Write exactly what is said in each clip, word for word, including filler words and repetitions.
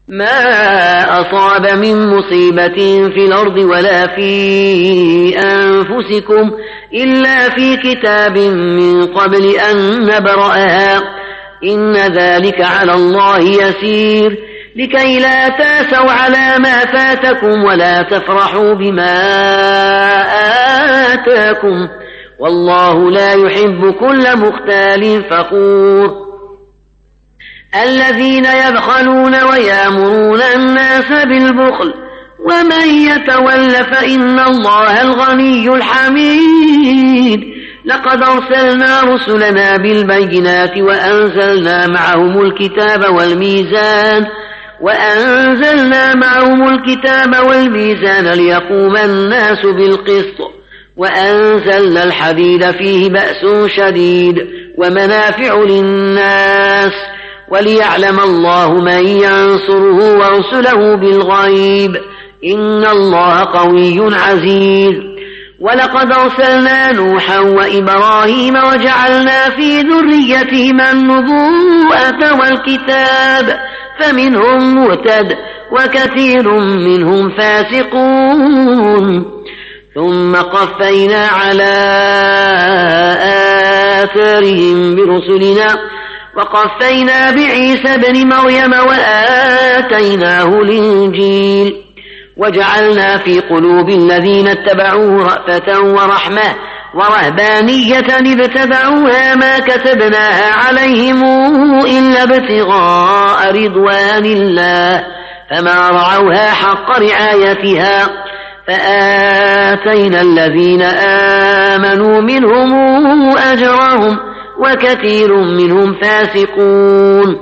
ما أصاب من مصيبة في الأرض ولا في أنفسكم إلا في كتاب من قبل أن نبرأها إن ذلك على الله يسير لكي لا تاسوا على ما فاتكم ولا تفرحوا بما آتاكم والله لا يحب كل مختال فخور الذين يبخلون ويأمرون الناس بالبخل ومن يتول فإن الله الغني الحميد لقد أرسلنا رسلنا بالبينات وأنزلنا معهم الكتاب والميزان وأنزلنا معهم الكتاب والميزان ليقوم الناس بالقسط وأنزلنا الحديد فيه بأس شديد ومنافع للناس وليعلم الله من ينصره ورسله بالغيب إن الله قوي عزيز ولقد أرسلنا نوحا وإبراهيم وجعلنا في ذريتهما النبوءة والكتاب فمنهم مهتد وكثير منهم فاسقون ثم قفينا على آثارهم برسلنا وقفينا بعيسى بن مريم وآتيناه الإنجيل وجعلنا في قلوب الذين اتبعوه رأفة ورحمة ورهبانية ابتدعوها ما كتبناها عليهم إلا ابتغاء رضوان الله فما رعوها حق رعايتها فآتينا الذين آمنوا منهم أجرهم وكثير منهم فاسقون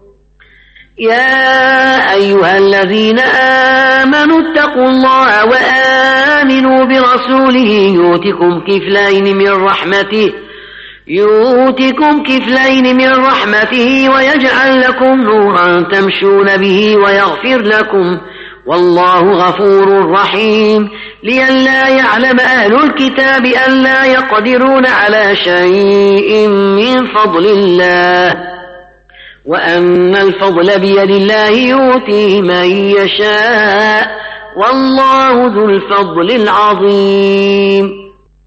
يا أيها الذين آمنوا اتقوا الله وآمنوا برسوله يؤتكم كفلين من رحمته يؤتكم كفلين من رحمته ويجعل لكم نورا تمشون به ويغفر لكم والله غفور رحيم لئلا يعلم أهل الكتاب أن لا يقدرون على شيء من فضل الله وأن الفضل بيد الله يؤتيه من يشاء والله ذو الفضل العظيم